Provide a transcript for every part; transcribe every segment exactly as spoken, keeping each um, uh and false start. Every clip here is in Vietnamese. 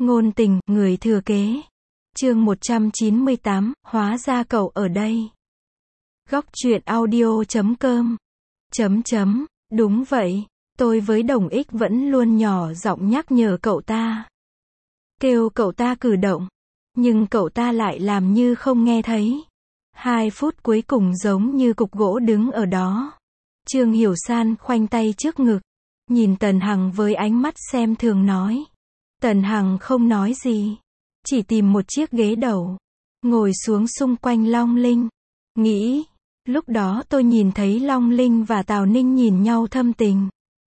Ngôn tình, người thừa kế. Chương một trăm chín mươi tám, hóa ra cậu ở đây. Góc truyện audio chấm com. Chấm chấm, đúng vậy, tôi với Đồng Ích vẫn luôn nhỏ giọng nhắc nhở cậu ta. Kêu cậu ta cử động, nhưng cậu ta lại làm như không nghe thấy. Hai phút cuối cùng giống như cục gỗ đứng ở đó. Trương Hiểu San khoanh tay trước ngực, nhìn Tần Hằng với ánh mắt xem thường nói. Tần Hằng không nói gì, chỉ tìm một chiếc ghế đầu, ngồi xuống xung quanh Long Linh. Nghĩ, lúc đó tôi nhìn thấy Long Linh và Tào Ninh nhìn nhau thâm tình,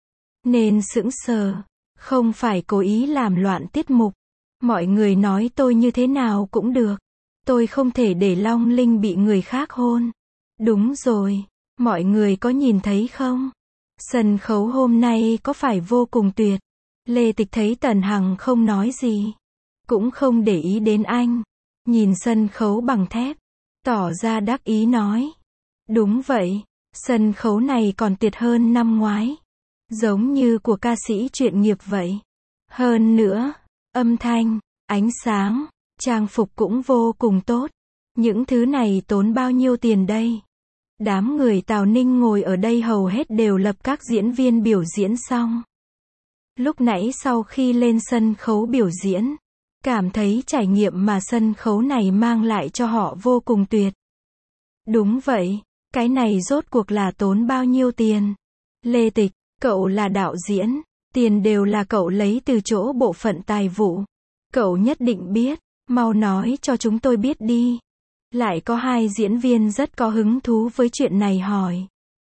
nên sững sờ, không phải cố ý làm loạn tiết mục. Mọi người nói tôi như thế nào cũng được, tôi không thể để Long Linh bị người khác hôn. Đúng rồi, mọi người có nhìn thấy không? Sân khấu hôm nay có phải vô cùng tuyệt? Lê Tịch thấy Tần Hằng không nói gì, cũng không để ý đến anh, nhìn sân khấu bằng thép, tỏ ra đắc ý nói. Đúng vậy, sân khấu này còn tuyệt hơn năm ngoái, giống như của ca sĩ chuyên nghiệp vậy. Hơn nữa, âm thanh, ánh sáng, trang phục cũng vô cùng tốt. Những thứ này tốn bao nhiêu tiền đây? Đám người Tào Ninh ngồi ở đây hầu hết đều lập các diễn viên biểu diễn xong. Lúc nãy sau khi lên sân khấu biểu diễn, cảm thấy trải nghiệm mà sân khấu này mang lại cho họ vô cùng tuyệt. Đúng vậy, cái này rốt cuộc là tốn bao nhiêu tiền? Lê Tịch, cậu là đạo diễn, tiền đều là cậu lấy từ chỗ bộ phận tài vụ. Cậu nhất định biết, mau nói cho chúng tôi biết đi. Lại có hai diễn viên rất có hứng thú với chuyện này hỏi.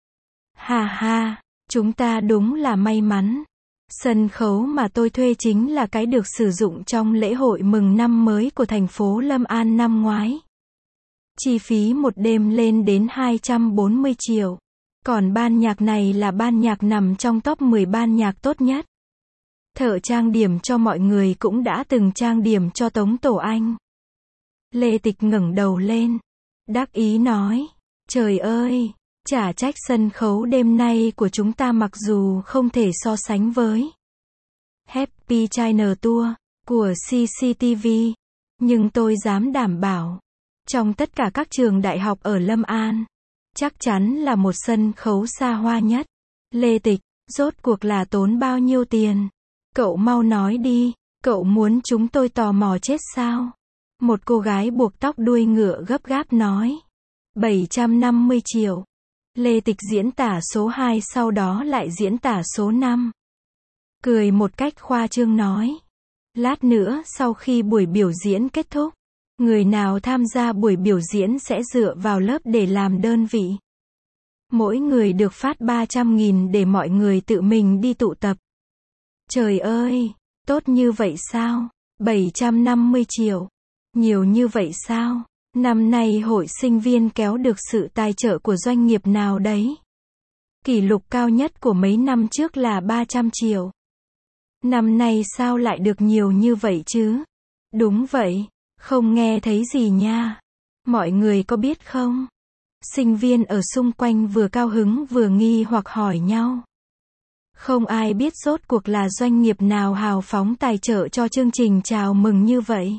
Ha ha, chúng ta đúng là may mắn. Sân khấu mà tôi thuê chính là cái được sử dụng trong lễ hội mừng năm mới của thành phố Lâm An năm ngoái. Chi phí một đêm lên đến hai trăm bốn mươi triệu. Còn ban nhạc này là ban nhạc nằm trong top mười ban nhạc tốt nhất. Thợ trang điểm cho mọi người cũng đã từng trang điểm cho Tống Tổ Anh. Lê Tịch ngẩng đầu lên, đắc ý nói, trời ơi, chả trách sân khấu đêm nay của chúng ta mặc dù không thể so sánh với Happy China Tour của xê xê tê vê, nhưng tôi dám đảm bảo, trong tất cả các trường đại học ở Lâm An, chắc chắn là một sân khấu xa hoa nhất. Lê Tịch, rốt cuộc là tốn bao nhiêu tiền? Cậu mau nói đi, cậu muốn chúng tôi tò mò chết sao? Một cô gái buộc tóc đuôi ngựa gấp gáp nói. bảy trăm năm mươi triệu. Lê Tịch diễn tả số hai sau đó lại diễn tả số năm. Cười một cách khoa trương nói. Lát nữa sau khi buổi biểu diễn kết thúc, người nào tham gia buổi biểu diễn sẽ dựa vào lớp để làm đơn vị. Mỗi người được phát ba trăm nghìn để mọi người tự mình đi tụ tập. Trời ơi, tốt như vậy sao? bảy trăm năm mươi triệu. Nhiều như vậy sao? Năm nay hội sinh viên kéo được sự tài trợ của doanh nghiệp nào đấy? Kỷ lục cao nhất của mấy năm trước là ba trăm triệu. Năm nay sao lại được nhiều như vậy chứ? Đúng vậy, không nghe thấy gì nha. Mọi người có biết không? Sinh viên ở xung quanh vừa cao hứng vừa nghi hoặc hỏi nhau. Không ai biết rốt cuộc là doanh nghiệp nào hào phóng tài trợ cho chương trình chào mừng như vậy.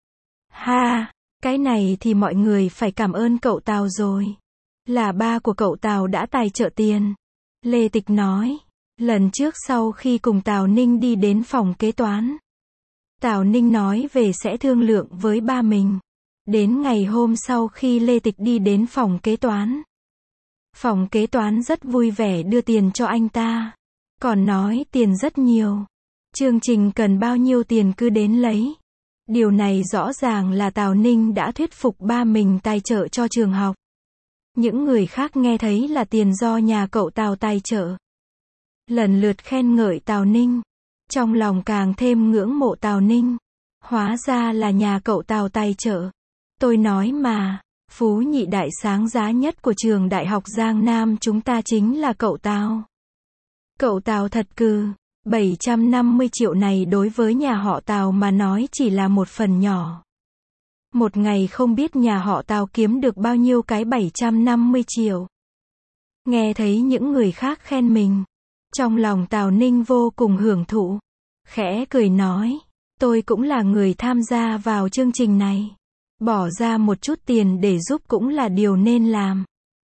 Ha, cái này thì mọi người phải cảm ơn cậu Tào rồi. Là ba của cậu Tào đã tài trợ tiền. Lê Tịch nói, lần trước sau khi cùng Tào Ninh đi đến phòng kế toán, Tào Ninh nói về sẽ thương lượng với ba mình. Đến ngày hôm sau khi Lê Tịch đi đến phòng kế toán, phòng kế toán rất vui vẻ đưa tiền cho anh ta. Còn nói tiền rất nhiều. Chương trình cần bao nhiêu tiền cứ đến lấy. Điều này rõ ràng là Tào Ninh đã thuyết phục ba mình tài trợ cho trường học. Những người khác nghe thấy là tiền do nhà cậu Tào tài trợ, lần lượt khen ngợi Tào Ninh. Trong lòng càng thêm ngưỡng mộ Tào Ninh. Hóa ra là nhà cậu Tào tài trợ. Tôi nói mà, phú nhị đại sáng giá nhất của trường đại học Giang Nam chúng ta chính là cậu Tào. Cậu Tào thật cừ. bảy trăm năm mươi triệu này đối với nhà họ Tào mà nói chỉ là một phần nhỏ. Một ngày không biết nhà họ Tào kiếm được bao nhiêu cái bảy trăm năm mươi triệu. Nghe thấy những người khác khen mình, trong lòng Tào Ninh vô cùng hưởng thụ. Khẽ cười nói, tôi cũng là người tham gia vào chương trình này. Bỏ ra một chút tiền để giúp cũng là điều nên làm.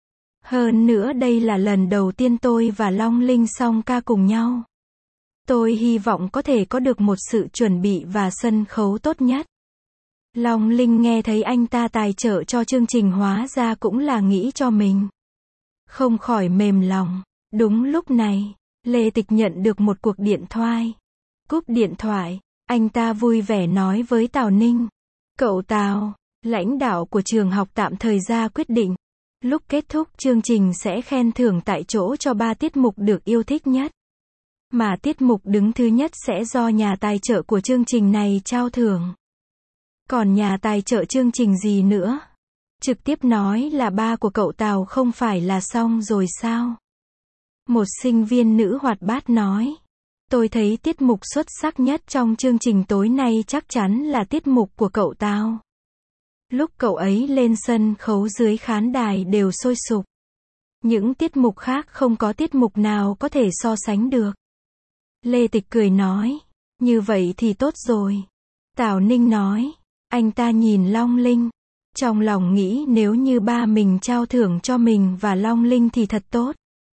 Hơn nữa đây là lần đầu tiên tôi và Long Linh song ca cùng nhau. Tôi hy vọng có thể có được một sự chuẩn bị và sân khấu tốt nhất. Long Linh nghe thấy anh ta tài trợ cho chương trình hóa ra cũng là nghĩ cho mình. Không khỏi mềm lòng. Đúng lúc này, Lê Tịch nhận được một cuộc điện thoại. Cúp điện thoại, anh ta vui vẻ nói với Tào Ninh. Cậu Tào, lãnh đạo của trường học tạm thời ra quyết định. Lúc kết thúc chương trình sẽ khen thưởng tại chỗ cho ba tiết mục được yêu thích nhất. Mà tiết mục đứng thứ nhất sẽ do nhà tài trợ của chương trình này trao thưởng. Còn nhà tài trợ chương trình gì nữa? Trực tiếp nói là ba của cậu Tào không phải là xong rồi sao? Một sinh viên nữ hoạt bát nói. Tôi thấy tiết mục xuất sắc nhất trong chương trình tối nay chắc chắn là tiết mục của cậu Tào. Lúc cậu ấy lên sân khấu dưới khán đài đều sôi sục. Những tiết mục khác không có tiết mục nào có thể so sánh được. Lê Tịch cười nói. Như vậy thì tốt rồi. Tào Ninh nói. Anh ta nhìn Long Linh. Trong lòng nghĩ nếu như ba mình trao thưởng cho mình và Long Linh thì thật tốt.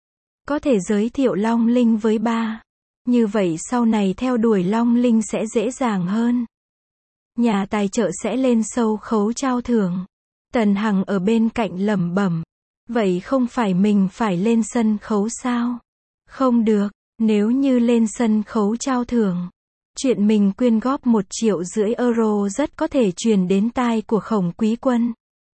Có thể giới thiệu Long Linh với ba. Như vậy sau này theo đuổi Long Linh sẽ dễ dàng hơn. Nhà tài trợ sẽ lên sâu khấu trao thưởng. Tần Hằng ở bên cạnh lẩm bẩm. Vậy không phải mình phải lên sân khấu sao? Không được, nếu như lên sân khấu trao thưởng. Chuyện mình quyên góp một triệu rưỡi euro rất có thể truyền đến tai của Khổng Quý Quân.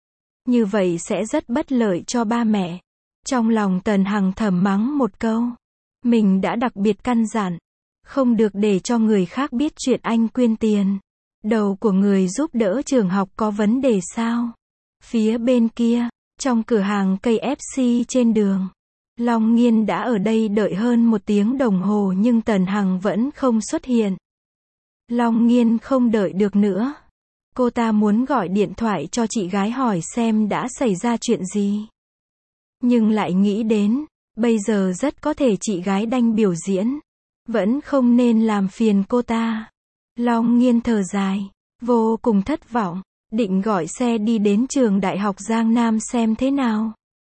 Như vậy sẽ rất bất lợi cho ba mẹ. Trong lòng Tần Hằng thầm mắng một câu. Mình đã đặc biệt căn dặn. Không được để cho người khác biết chuyện anh quyên tiền. Đầu của người giúp đỡ trường học có vấn đề sao? Phía bên kia, trong cửa hàng cây ép xê trên đường. Long Nghiên đã ở đây đợi hơn một tiếng đồng hồ nhưng Tần Hằng vẫn không xuất hiện. Long Nghiên không đợi được nữa. Cô ta muốn gọi điện thoại cho chị gái hỏi xem đã xảy ra chuyện gì. Nhưng lại nghĩ đến, bây giờ rất có thể chị gái đang biểu diễn. Vẫn không nên làm phiền cô ta. Long Nghiên thở dài, vô cùng thất vọng, định gọi xe đi đến trường đại học Giang Nam xem thế nào.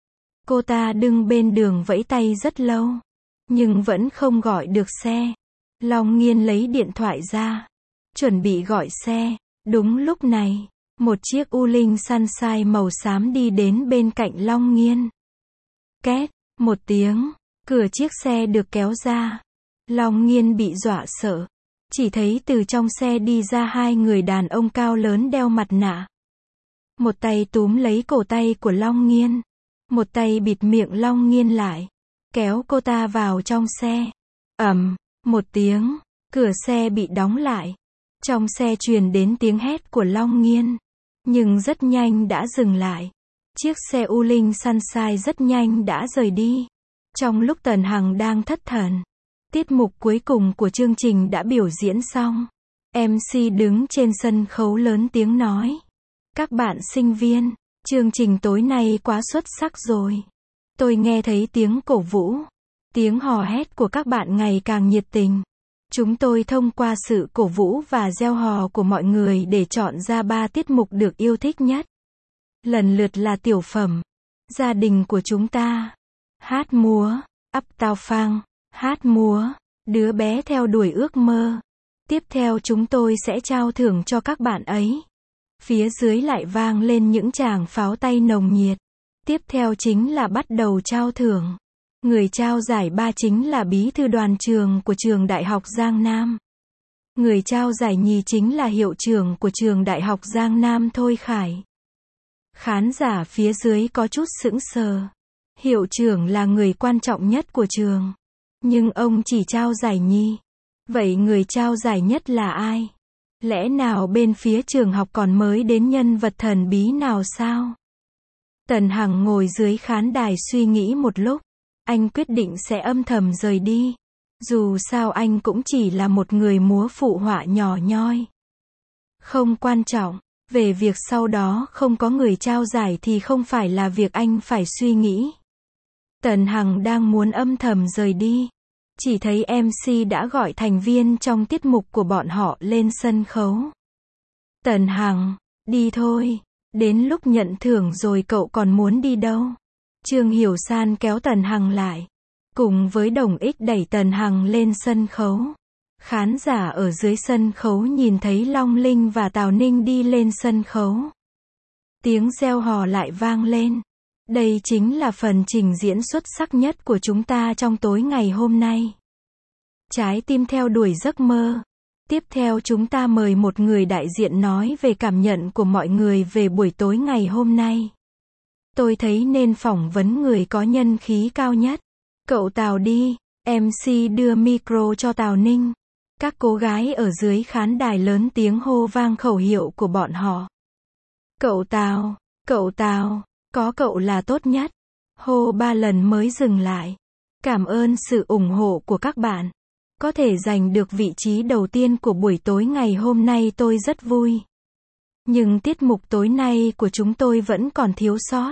Cô ta đứng bên đường vẫy tay rất lâu, nhưng vẫn không gọi được xe. Long Nghiên lấy điện thoại ra, chuẩn bị gọi xe. Đúng lúc này, một chiếc U Linh Sunshine màu xám đi đến bên cạnh Long Nghiên. Két, một tiếng, cửa chiếc xe được kéo ra. Long Nghiên bị dọa sợ. Chỉ thấy từ trong xe đi ra hai người đàn ông cao lớn đeo mặt nạ. Một tay túm lấy cổ tay của Long Nghiên. Một tay bịt miệng Long Nghiên lại. Kéo cô ta vào trong xe. Ầm, một tiếng, cửa xe bị đóng lại. Trong xe truyền đến tiếng hét của Long Nghiên. Nhưng rất nhanh đã dừng lại. Chiếc xe U Linh Sunshine rất nhanh đã rời đi. Trong lúc Tần Hằng đang thất thần. Tiết mục cuối cùng của chương trình đã biểu diễn xong. em xê đứng trên sân khấu lớn tiếng nói. Các bạn sinh viên, chương trình tối nay quá xuất sắc rồi. Tôi nghe thấy tiếng cổ vũ, tiếng hò hét của các bạn ngày càng nhiệt tình. Chúng tôi thông qua sự cổ vũ và reo hò của mọi người để chọn ra ba tiết mục được yêu thích nhất. Lần lượt là Tiểu Phẩm, Gia đình của chúng ta, Hát múa, Uptown Funk, Hát múa, Đứa bé theo đuổi ước mơ. Tiếp theo chúng tôi sẽ trao thưởng cho các bạn ấy. Phía dưới lại vang lên những tràng pháo tay nồng nhiệt. Tiếp theo chính là bắt đầu trao thưởng. Người trao giải ba chính là bí thư đoàn trường của trường Đại học Giang Nam. Người trao giải nhì chính là hiệu trưởng của trường Đại học Giang Nam Thôi Khải. Khán giả phía dưới có chút sững sờ. Hiệu trưởng là người quan trọng nhất của trường. Nhưng ông chỉ trao giải nhì. Vậy người trao giải nhất là ai? Lẽ nào bên phía trường học còn mới đến nhân vật thần bí nào sao? Tần Hằng ngồi dưới khán đài suy nghĩ một lúc. Anh quyết định sẽ âm thầm rời đi. Dù sao anh cũng chỉ là một người múa phụ họa nhỏ nhoi. Không quan trọng. Về việc sau đó không có người trao giải thì không phải là việc anh phải suy nghĩ. Tần Hằng đang muốn âm thầm rời đi. Chỉ thấy em xê đã gọi thành viên trong tiết mục của bọn họ lên sân khấu. Tần Hằng, đi thôi, đến lúc nhận thưởng rồi cậu còn muốn đi đâu? Trương Hiểu San kéo Tần Hằng lại, cùng với Đồng Ích đẩy Tần Hằng lên sân khấu. Khán giả ở dưới sân khấu nhìn thấy Long Linh và Tào Ninh đi lên sân khấu. Tiếng reo hò lại vang lên. Đây chính là phần trình diễn xuất sắc nhất của chúng ta trong tối ngày hôm nay. Trái tim theo đuổi giấc mơ. Tiếp theo chúng ta mời một người đại diện nói về cảm nhận của mọi người về buổi tối ngày hôm nay. Tôi thấy nên phỏng vấn người có nhân khí cao nhất. Cậu Tào đi, em xê đưa micro cho Tào Ninh. Các cô gái ở dưới khán đài lớn tiếng hô vang khẩu hiệu của bọn họ. Cậu Tào, cậu Tào, có cậu là tốt nhất. Hô ba lần mới dừng lại. Cảm ơn sự ủng hộ của các bạn. Có thể giành được vị trí đầu tiên của buổi tối ngày hôm nay tôi rất vui. Nhưng tiết mục tối nay của chúng tôi vẫn còn thiếu sót.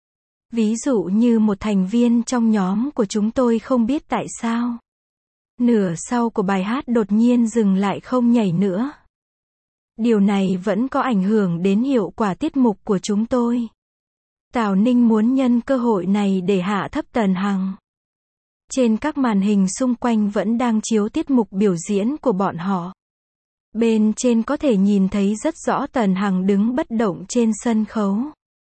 Ví dụ như một thành viên trong nhóm của chúng tôi không biết tại sao. Nửa sau của bài hát đột nhiên dừng lại không nhảy nữa. Điều này vẫn có ảnh hưởng đến hiệu quả tiết mục của chúng tôi. Tào Ninh muốn nhân cơ hội này để hạ thấp Tần Hằng. Trên các màn hình xung quanh vẫn đang chiếu tiết mục biểu diễn của bọn họ. Bên trên có thể nhìn thấy rất rõ Tần Hằng đứng bất động trên sân khấu.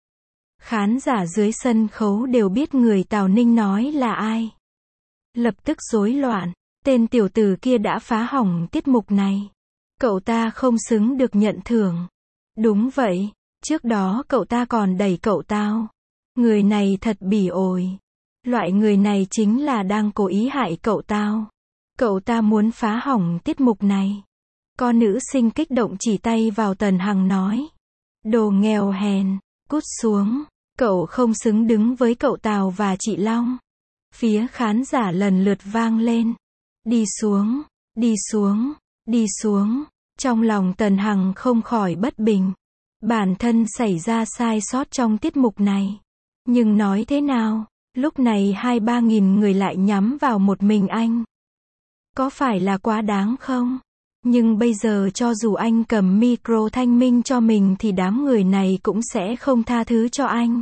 Khán giả dưới sân khấu đều biết người Tào Ninh nói là ai. Lập tức rối loạn. Tên tiểu tử kia đã phá hỏng tiết mục này. Cậu ta không xứng được nhận thưởng. Đúng vậy, trước đó cậu ta còn đẩy cậu tao. Người này thật bỉ ổi. Loại người này chính là đang cố ý hại cậu tao. Cậu ta muốn phá hỏng tiết mục này. Có nữ sinh kích động chỉ tay vào Tần Hằng nói. Đồ nghèo hèn, cút xuống. Cậu không xứng đứng với cậu Tào và chị Long. Phía khán giả lần lượt vang lên. Đi xuống, đi xuống, đi xuống. Trong lòng Tần Hằng không khỏi bất bình. Bản thân xảy ra sai sót trong tiết mục này. Nhưng nói thế nào, lúc này hai ba nghìn người lại nhắm vào một mình anh. Có phải là quá đáng không? Nhưng bây giờ cho dù anh cầm micro thanh minh cho mình thì đám người này cũng sẽ không tha thứ cho anh.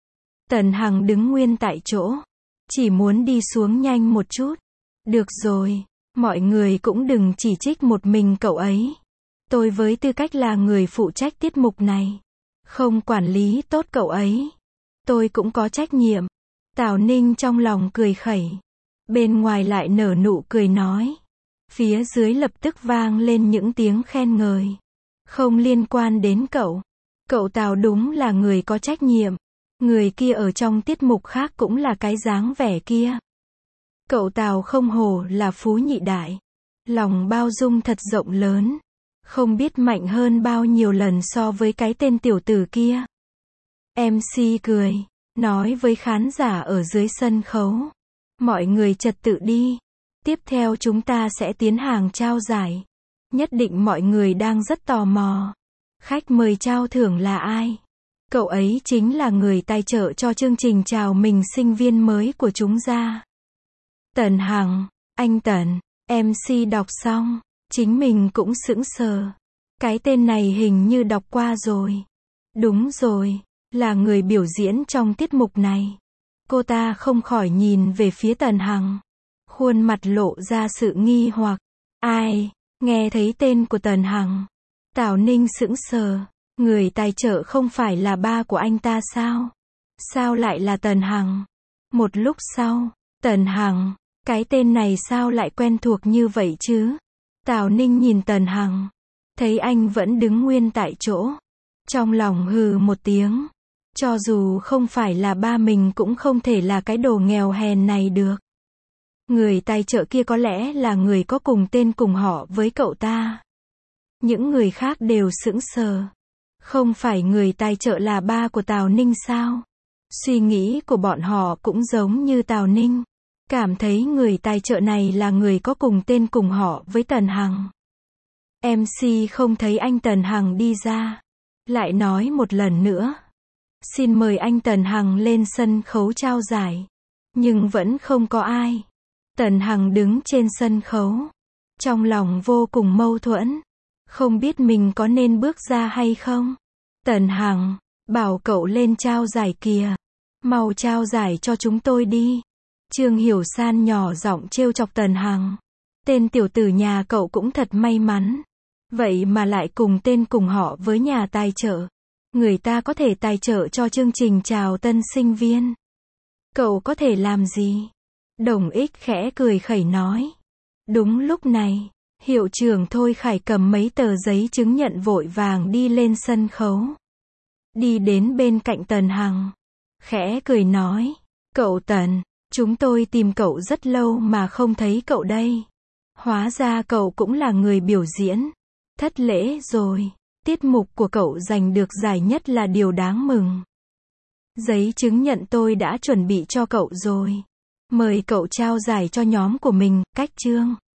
Tần Hằng đứng nguyên tại chỗ. Chỉ muốn đi xuống nhanh một chút. Được rồi, mọi người cũng đừng chỉ trích một mình cậu ấy. Tôi với tư cách là người phụ trách tiết mục này. Không quản lý tốt cậu ấy. Tôi cũng có trách nhiệm. Tào Ninh trong lòng cười khẩy. Bên ngoài lại nở nụ cười nói. Phía dưới lập tức vang lên những tiếng khen ngợi. Không liên quan đến cậu. Cậu Tào đúng là người có trách nhiệm. Người kia ở trong tiết mục khác cũng là cái dáng vẻ kia. Cậu Tào không hổ là phú nhị đại. Lòng bao dung thật rộng lớn. Không biết mạnh hơn bao nhiêu lần so với cái tên tiểu tử kia. em xê cười. Nói với khán giả ở dưới sân khấu. Mọi người trật tự đi. Tiếp theo chúng ta sẽ tiến hàng trao giải. Nhất định mọi người đang rất tò mò. Khách mời trao thưởng là ai? Cậu ấy chính là người tài trợ cho chương trình chào mừng sinh viên mới của chúng ra. Tần Hằng, anh Tần, em xê đọc xong, chính mình cũng sững sờ. Cái tên này hình như đọc qua rồi. Đúng rồi, là người biểu diễn trong tiết mục này. Cô ta không khỏi nhìn về phía Tần Hằng. Khuôn mặt lộ ra sự nghi hoặc. Ai? Nghe thấy tên của Tần Hằng. Tào Ninh sững sờ. Người tài trợ không phải là ba của anh ta sao? Sao lại là Tần Hằng? Một lúc sau, Tần Hằng, cái tên này sao lại quen thuộc như vậy chứ? Tào Ninh nhìn Tần Hằng, thấy anh vẫn đứng nguyên tại chỗ. Trong lòng hừ một tiếng. Cho dù không phải là ba mình cũng không thể là cái đồ nghèo hèn này được. Người tài trợ kia có lẽ là người có cùng tên cùng họ với cậu ta. Những người khác đều sững sờ. Không phải người tài trợ là ba của Tào Ninh sao? Suy nghĩ của bọn họ cũng giống như Tào Ninh. Cảm thấy người tài trợ này là người có cùng tên cùng họ với Tần Hằng. em xê không thấy anh Tần Hằng đi ra. Lại nói một lần nữa. Xin mời anh Tần Hằng lên sân khấu trao giải. Nhưng vẫn không có ai. Tần Hằng đứng trên sân khấu. Trong lòng vô cùng mâu thuẫn. Không biết mình có nên bước ra hay không. Tần Hằng, bảo cậu lên trao giải kìa. Mau trao giải cho chúng tôi đi. Trương Hiểu San nhỏ giọng trêu chọc Tần Hằng. Tên tiểu tử nhà cậu cũng thật may mắn. Vậy mà lại cùng tên cùng họ với nhà tài trợ. Người ta có thể tài trợ cho chương trình chào tân sinh viên. Cậu có thể làm gì? Đồng Ích khẽ cười khẩy nói. Đúng lúc này, hiệu trưởng Thôi Khải cầm mấy tờ giấy chứng nhận vội vàng đi lên sân khấu. Đi đến bên cạnh Tần Hằng. Khẽ cười nói. Cậu Tần, chúng tôi tìm cậu rất lâu mà không thấy cậu đây. Hóa ra cậu cũng là người biểu diễn. Thất lễ rồi. Tiết mục của cậu giành được giải nhất là điều đáng mừng. Giấy chứng nhận tôi đã chuẩn bị cho cậu rồi. Mời cậu trao giải cho nhóm của mình, cách chương.